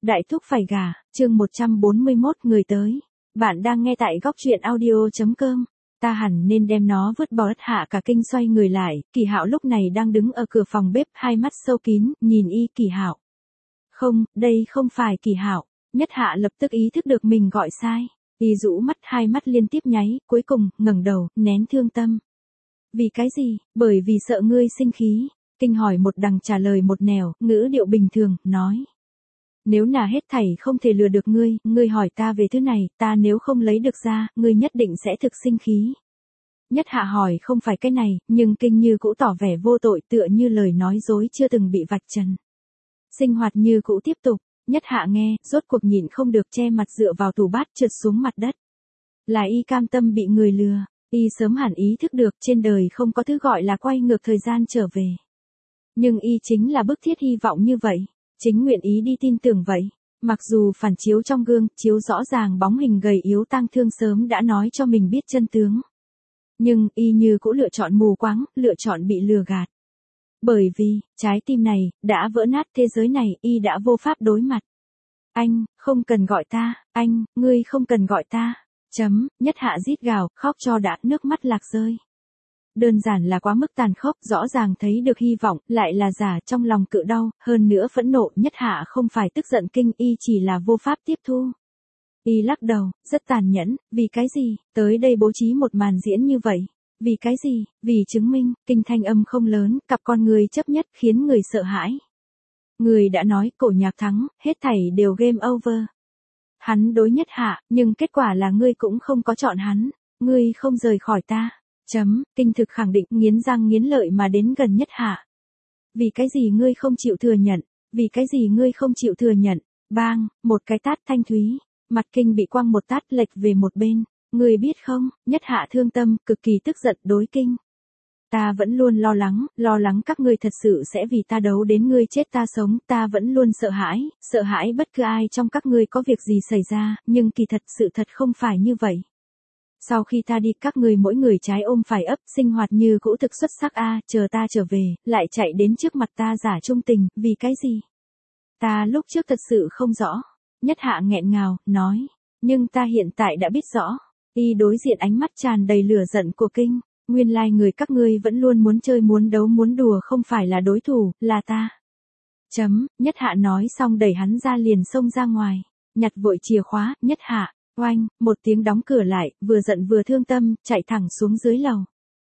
Đại thúc phải gả, chương 141 người tới. Bạn đang nghe tại góc truyện audio.com. Ta hẳn nên đem nó vứt bỏ. Ất Hạ cả kinh xoay người lại, Kỳ Hạo lúc này đang đứng ở cửa phòng bếp, hai mắt sâu kín, nhìn y. Kỳ Hạo. Không, đây không phải Kỳ Hạo. Nhất Hạ lập tức ý thức được mình gọi sai. Y rũ mắt, hai mắt liên tiếp nháy, cuối cùng, ngẩng đầu, nén thương tâm. Vì cái gì? Bởi vì sợ ngươi sinh khí. Kinh hỏi một đằng trả lời một nẻo, ngữ điệu bình thường, nói. Nếu là hết thảy không thể lừa được ngươi hỏi ta về thứ này, ta nếu không lấy được ra, ngươi nhất định sẽ thực sinh khí. Nhất Hạ hỏi không phải cái này, nhưng Kinh như cũ tỏ vẻ vô tội, tựa như lời nói dối chưa từng bị vạch trần. Sinh hoạt như cũ tiếp tục, Nhất Hạ nghe, rốt cuộc nhịn không được, che mặt dựa vào tủ bát, trượt xuống mặt đất. Là y cam tâm bị người lừa, y sớm hẳn ý thức được trên đời không có thứ gọi là quay ngược thời gian trở về. Nhưng y chính là bức thiết hy vọng như vậy. Chính nguyện ý đi tin tưởng vậy. Mặc dù phản chiếu trong gương, chiếu rõ ràng bóng hình gầy yếu tang thương sớm đã nói cho mình biết chân tướng. Nhưng, y như cũng lựa chọn mù quáng, lựa chọn bị lừa gạt. Bởi vì, trái tim này, đã vỡ nát, thế giới này, y đã vô pháp đối mặt. Anh, không cần gọi ta, anh, ngươi không cần gọi ta. Nhất Hạ rít gào, khóc cho đã, nước mắt lạc rơi. Đơn giản là quá mức tàn khốc, rõ ràng thấy được hy vọng, lại là giả, trong lòng cự đau, hơn nữa phẫn nộ. Nhất Hạ không phải tức giận Kinh, y chỉ là vô pháp tiếp thu. Y lắc đầu, rất tàn nhẫn, vì cái gì, tới đây bố trí một màn diễn như vậy. Vì cái gì, vì chứng minh, Kinh thanh âm không lớn, cặp con người chấp nhất khiến người sợ hãi. Người đã nói Cổ Nhạc thắng, hết thảy đều game over. Hắn đối Nhất Hạ, nhưng kết quả là ngươi cũng không có chọn hắn, ngươi không rời khỏi ta. Kinh thực khẳng định, nghiến răng nghiến lợi mà đến gần Nhất Hạ. Vì cái gì ngươi không chịu thừa nhận, vì cái gì ngươi không chịu thừa nhận, bang, một cái tát thanh thúy, mặt Kinh bị quăng một tát lệch về một bên, ngươi biết không, Nhất Hạ thương tâm, cực kỳ tức giận đối Kinh. Ta vẫn luôn lo lắng các ngươi thật sự sẽ vì ta đấu đến ngươi chết ta sống, ta vẫn luôn sợ hãi bất cứ ai trong các ngươi có việc gì xảy ra, nhưng kỳ thật sự thật không phải như vậy. Sau khi ta đi các ngươi mỗi người trái ôm phải ấp, sinh hoạt như cũ thực xuất sắc chờ ta trở về, lại chạy đến trước mặt ta giả trung tình, vì cái gì? Ta lúc trước thật sự không rõ. Nhất Hạ nghẹn ngào, nói, nhưng ta hiện tại đã biết rõ. Y đối diện ánh mắt tràn đầy lửa giận của Kinh, nguyên lai người các ngươi vẫn luôn muốn chơi muốn đấu muốn đùa không phải là đối thủ, là ta. Nhất Hạ nói xong đẩy hắn ra liền xông ra ngoài, nhặt vội chìa khóa, Nhất Hạ. Oanh, một tiếng đóng cửa lại, vừa giận vừa thương tâm, chạy thẳng xuống dưới lầu.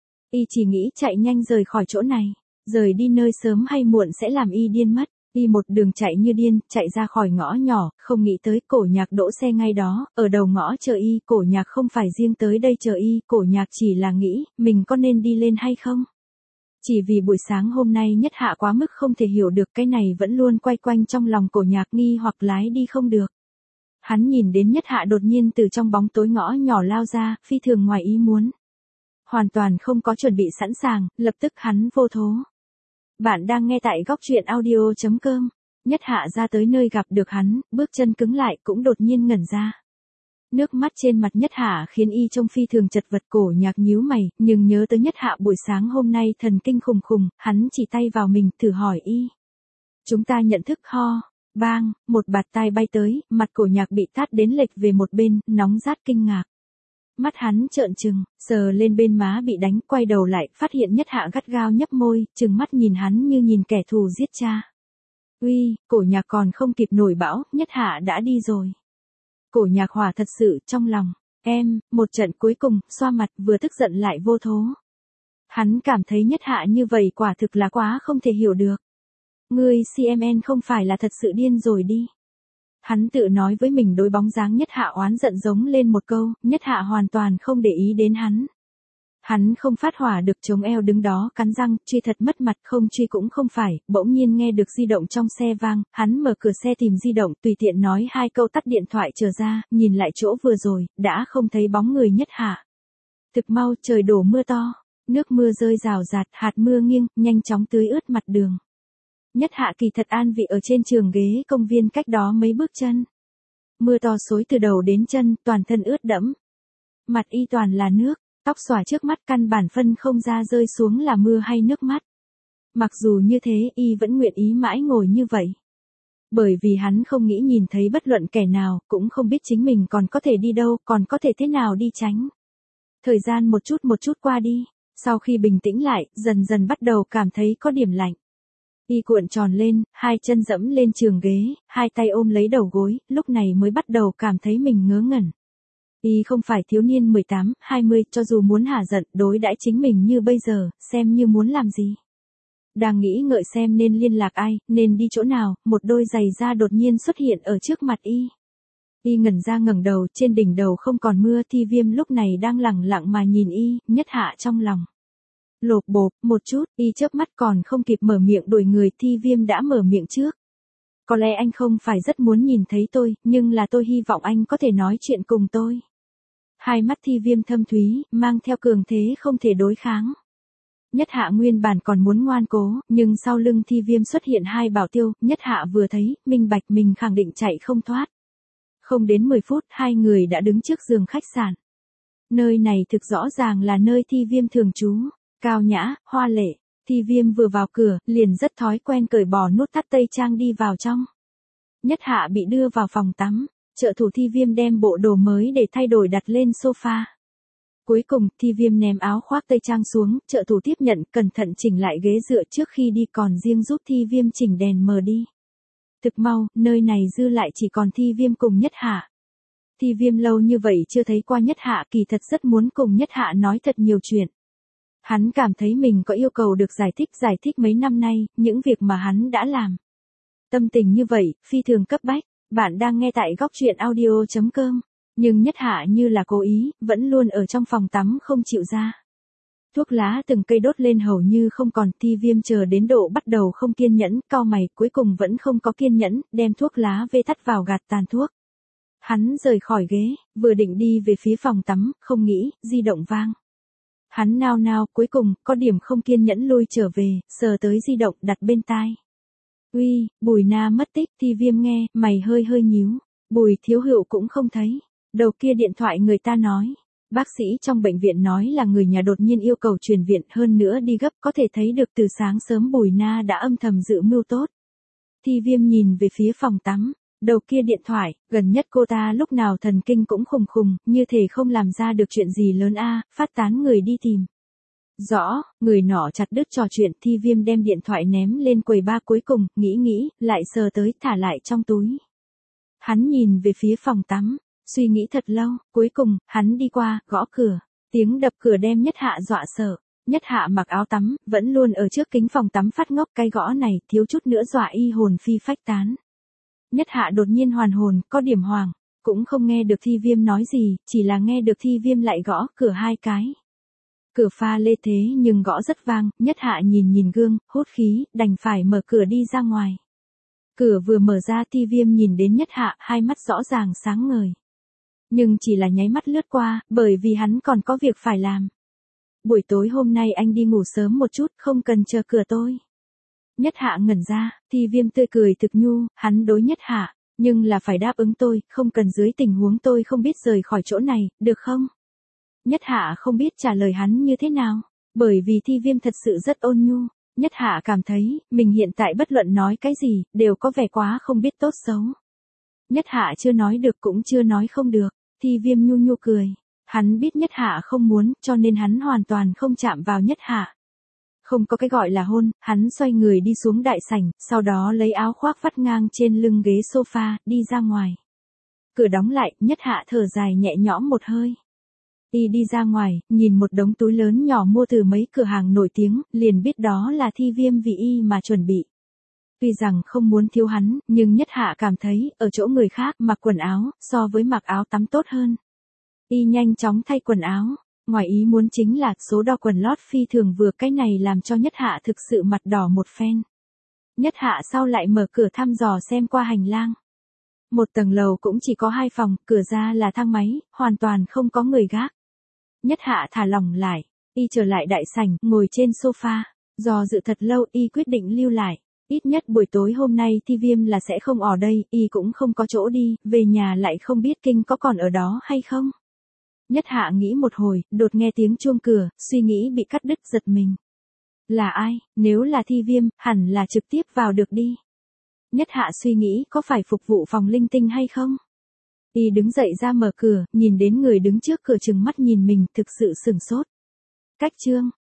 Y chỉ nghĩ chạy nhanh rời khỏi chỗ này, rời đi nơi sớm hay muộn sẽ làm y điên mất. Y một đường chạy như điên, chạy ra khỏi ngõ nhỏ, không nghĩ tới Cổ Nhạc đỗ xe ngay đó, ở đầu ngõ chờ y. Cổ Nhạc không phải riêng tới đây chờ y, Cổ Nhạc chỉ là nghĩ, mình có nên đi lên hay không? Chỉ vì buổi sáng hôm nay Nhất Hạ quá mức không thể hiểu được, cái này vẫn luôn quay quanh trong lòng Cổ Nhạc, nghi hoặc lái đi không được. Hắn nhìn đến Nhất Hạ đột nhiên từ trong bóng tối ngõ nhỏ lao ra, phi thường ngoài ý muốn. Hoàn toàn không có chuẩn bị sẵn sàng, lập tức hắn vô thố. Bạn đang nghe tại góc truyện audio.com. Nhất Hạ ra tới nơi gặp được hắn, bước chân cứng lại cũng đột nhiên ngẩn ra. Nước mắt trên mặt Nhất Hạ khiến y trông phi thường chật vật. Cổ Nhạc nhíu mày, nhưng nhớ tới Nhất Hạ buổi sáng hôm nay thần kinh khùng khùng, hắn chỉ tay vào mình, thử hỏi y. Chúng ta nhận thức ho. Bang, một bạt tai bay tới, mặt Cổ Nhạc bị tát đến lệch về một bên, nóng rát kinh ngạc. Mắt hắn trợn trừng, sờ lên bên má bị đánh, quay đầu lại, phát hiện Nhất Hạ gắt gao nhấp môi, trừng mắt nhìn hắn như nhìn kẻ thù giết cha. Uy, Cổ Nhạc còn không kịp nổi bão, Nhất Hạ đã đi rồi. Cổ Nhạc hỏa thật sự trong lòng, một trận cuối cùng, xoa mặt, vừa tức giận lại vô thố. Hắn cảm thấy Nhất Hạ như vậy quả thực là quá không thể hiểu được. Ngươi CMN không phải là thật sự điên rồi đi. Hắn tự nói với mình. Đối bóng dáng Nhất Hạ oán giận giống lên một câu, Nhất Hạ hoàn toàn không để ý đến hắn. Hắn không phát hỏa được, chống eo đứng đó cắn răng, truy thật mất mặt, không truy cũng không phải. Bỗng nhiên nghe được di động trong xe vang, hắn mở cửa xe tìm di động, tùy tiện nói hai câu tắt điện thoại trở ra, nhìn lại chỗ vừa rồi, đã không thấy bóng người Nhất Hạ. Thực mau trời đổ mưa to, nước mưa rơi rào rạt, hạt mưa nghiêng, nhanh chóng tưới ướt mặt đường. Nhất Hạ kỳ thật an vị ở trên trường ghế công viên cách đó mấy bước chân. Mưa to xối từ đầu đến chân, toàn thân ướt đẫm. Mặt y toàn là nước, tóc xõa trước mắt căn bản phân không ra rơi xuống là mưa hay nước mắt. Mặc dù như thế y vẫn nguyện ý mãi ngồi như vậy. Bởi vì hắn không nghĩ nhìn thấy bất luận kẻ nào, cũng không biết chính mình còn có thể đi đâu, còn có thể thế nào đi tránh. Thời gian một chút qua đi, sau khi bình tĩnh lại, dần dần bắt đầu cảm thấy có điểm lạnh. Y cuộn tròn lên, hai chân dẫm lên trường ghế, hai tay ôm lấy đầu gối, lúc này mới bắt đầu cảm thấy mình ngớ ngẩn. Y không phải thiếu niên 18, 20, cho dù muốn hả giận, đối đãi chính mình như bây giờ, xem như muốn làm gì. Đang nghĩ ngợi xem nên liên lạc ai, nên đi chỗ nào, một đôi giày da đột nhiên xuất hiện ở trước mặt Y. Y ngẩn ra ngẩng đầu, trên đỉnh đầu không còn mưa, Thi Viêm lúc này đang lẳng lặng mà nhìn Y, nhất hạ trong lòng. Lộp bộp, một chút, Y chớp mắt còn không kịp mở miệng đuổi người, Thi Viêm đã mở miệng trước. Có lẽ anh không phải rất muốn nhìn thấy tôi, nhưng là tôi hy vọng anh có thể nói chuyện cùng tôi. Hai mắt Thi Viêm thâm thúy, mang theo cường thế không thể đối kháng. Nhất hạ nguyên bản còn muốn ngoan cố, nhưng sau lưng Thi Viêm xuất hiện hai bảo tiêu, nhất hạ vừa thấy, minh bạch mình khẳng định chạy không thoát. Không đến 10 phút, hai người đã đứng trước giường khách sạn. Nơi này thực rõ ràng là nơi Thi Viêm thường trú, cao nhã, hoa lệ. Thi Viêm vừa vào cửa, liền rất thói quen cởi bỏ nút thắt tây trang đi vào trong. Nhất hạ bị đưa vào phòng tắm, trợ thủ Thi Viêm đem bộ đồ mới để thay đổi đặt lên sofa. Cuối cùng, Thi Viêm ném áo khoác tây trang xuống, trợ thủ tiếp nhận, cẩn thận chỉnh lại ghế dựa trước khi đi, còn riêng giúp Thi Viêm chỉnh đèn mờ đi. Thực mau, nơi này dư lại chỉ còn Thi Viêm cùng Nhất Hạ. Thi Viêm lâu như vậy chưa thấy qua Nhất Hạ, kỳ thật rất muốn cùng Nhất Hạ nói thật nhiều chuyện. Hắn cảm thấy mình có yêu cầu được giải thích mấy năm nay, những việc mà hắn đã làm. Tâm tình như vậy, phi thường cấp bách, bạn đang nghe tại góc truyện audio.com. Nhưng Nhất Hạ như là cố ý, vẫn luôn ở trong phòng tắm không chịu ra. Thuốc lá từng cây đốt lên hầu như không còn, Thi Viêm chờ đến độ bắt đầu không kiên nhẫn, cau mày, cuối cùng vẫn không có kiên nhẫn, đem thuốc lá vê tắt vào gạt tàn thuốc. Hắn rời khỏi ghế, vừa định đi về phía phòng tắm, không nghĩ, di động vang. Hắn nao nao, cuối cùng, có điểm không kiên nhẫn lui trở về, sờ tới di động đặt bên tai. Uy, Bùi Na mất tích, Thi Viêm nghe, mày hơi nhíu. Bùi Thiếu Hữu cũng không thấy. Đầu kia điện thoại người ta nói. Bác sĩ trong bệnh viện nói là người nhà đột nhiên yêu cầu chuyển viện, hơn nữa đi gấp, có thể thấy được từ sáng sớm Bùi Na đã âm thầm dự mưu tốt. Thi Viêm nhìn về phía phòng tắm. Đầu kia điện thoại, gần nhất cô ta lúc nào thần kinh cũng khùng, như thể không làm ra được chuyện gì lớn phát tán người đi tìm. Rõ, người nọ chặt đứt trò chuyện, Thi Viêm đem điện thoại ném lên quầy bar, cuối cùng, nghĩ, lại sờ tới, thả lại trong túi. Hắn nhìn về phía phòng tắm, suy nghĩ thật lâu, cuối cùng, hắn đi qua, gõ cửa. Tiếng đập cửa đem Nhất Hạ dọa sợ. Nhất Hạ mặc áo tắm, vẫn luôn ở trước kính phòng tắm phát ngốc, cái gõ này, thiếu chút nữa dọa y hồn phi phách tán. Nhất Hạ đột nhiên hoàn hồn, có điểm hoàng, cũng không nghe được Thi Viêm nói gì, chỉ là nghe được Thi Viêm lại gõ cửa hai cái. Cửa pha lê thế nhưng gõ rất vang, Nhất Hạ nhìn gương, hốt khí, đành phải mở cửa đi ra ngoài. Cửa vừa mở ra, Thi Viêm nhìn đến Nhất Hạ, hai mắt rõ ràng sáng ngời. Nhưng chỉ là nháy mắt lướt qua, bởi vì hắn còn có việc phải làm. Buổi tối hôm nay anh đi ngủ sớm một chút, không cần chờ cửa tôi. Nhất Hạ ngẩn ra, Thi Viêm tươi cười thực nhu, hắn đối Nhất Hạ, nhưng là phải đáp ứng tôi, không cần dưới tình huống tôi không biết rời khỏi chỗ này, được không? Nhất Hạ không biết trả lời hắn như thế nào, bởi vì Thi Viêm thật sự rất ôn nhu. Nhất Hạ cảm thấy, mình hiện tại bất luận nói cái gì, đều có vẻ quá không biết tốt xấu. Nhất Hạ chưa nói được cũng chưa nói không được, Thi Viêm nhu cười. Hắn biết Nhất Hạ không muốn, cho nên hắn hoàn toàn không chạm vào Nhất Hạ. Không có cái gọi là hôn, hắn xoay người đi xuống đại sảnh, sau đó lấy áo khoác vắt ngang trên lưng ghế sofa, đi ra ngoài. Cửa đóng lại, Nhất Hạ thở dài nhẹ nhõm một hơi. Y đi ra ngoài, nhìn một đống túi lớn nhỏ mua từ mấy cửa hàng nổi tiếng, liền biết đó là Thi Viêm vì y mà chuẩn bị. Tuy rằng không muốn thiếu hắn, nhưng Nhất Hạ cảm thấy, ở chỗ người khác mặc quần áo, so với mặc áo tắm tốt hơn. Y nhanh chóng thay quần áo. Ngoài ý muốn chính là số đo quần lót phi thường vừa, cái này làm cho Nhất Hạ thực sự mặt đỏ một phen. Nhất Hạ sau lại mở cửa thăm dò xem qua hành lang. Một tầng lầu cũng chỉ có 2 phòng, cửa ra là thang máy, hoàn toàn không có người gác. Nhất Hạ thả lỏng lại, y trở lại đại sảnh, ngồi trên sofa, do dự thật lâu y quyết định lưu lại. Ít nhất buổi tối hôm nay Thi Viêm là sẽ không ở đây, y cũng không có chỗ đi, về nhà lại không biết Kinh có còn ở đó hay không. Nhất Hạ nghĩ một hồi, đột nghe tiếng chuông cửa, suy nghĩ bị cắt đứt, giật mình. Là ai? Nếu là Thi Viêm, hẳn là trực tiếp vào được đi. Nhất Hạ suy nghĩ có phải phục vụ phòng linh tinh hay không? Y đứng dậy ra mở cửa, nhìn đến người đứng trước cửa trừng mắt nhìn mình, thực sự sửng sốt. Cách Trương,